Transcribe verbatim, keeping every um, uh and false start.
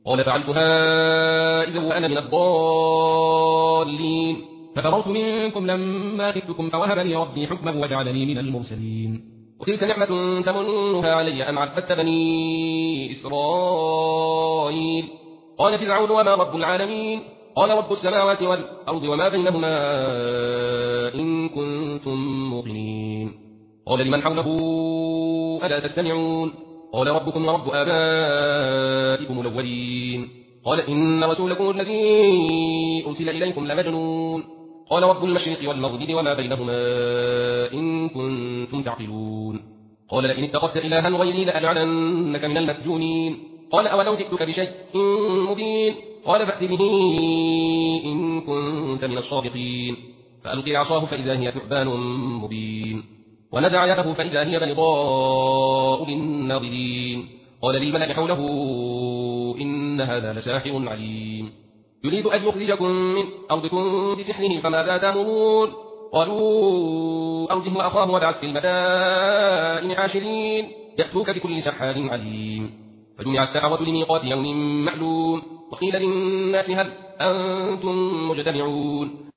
قال فعلتها إذا وأنا من الضالين ففررت منكم لما خفتكم فوهب لي ربي حكما وجعلني من المرسلين وتلك نعمة تمنها علي أن عبدت بني إسرائيل قال فرعون وما رب العالمين قال رب السماوات والأرض وما بينهما إن كنتم موقنين قال لمن حوله ألا تستمعون قال ربكم ورب آبائكم الأولين قال إن رسولكم الذي أرسل إليكم لمجنون قال رب المشرق والمغرب وما بينهما إن كنتم تعقلون قال لئن اتخذت إلها غيري لأجعلنك من المسجونين قال أولو جئتك بشيء مبين قال فأت به إن كنت من الصادقين فألقي عصاه فإذا هي ثعبان مبين ونزع يده فإذا هي بيضاء للناظرين قال للملأ حوله إن هذا لساحر عليم يريد أن يخرجكم من أرضكم بسحره فماذا تأمرون قالوا أرجه وأخاه وابعث في المدائن حاشرين يأتوك بكل سحار عليم فجمع السحرة لميقات يوم معلوم وقيل للناس هل أنتم مجتمعون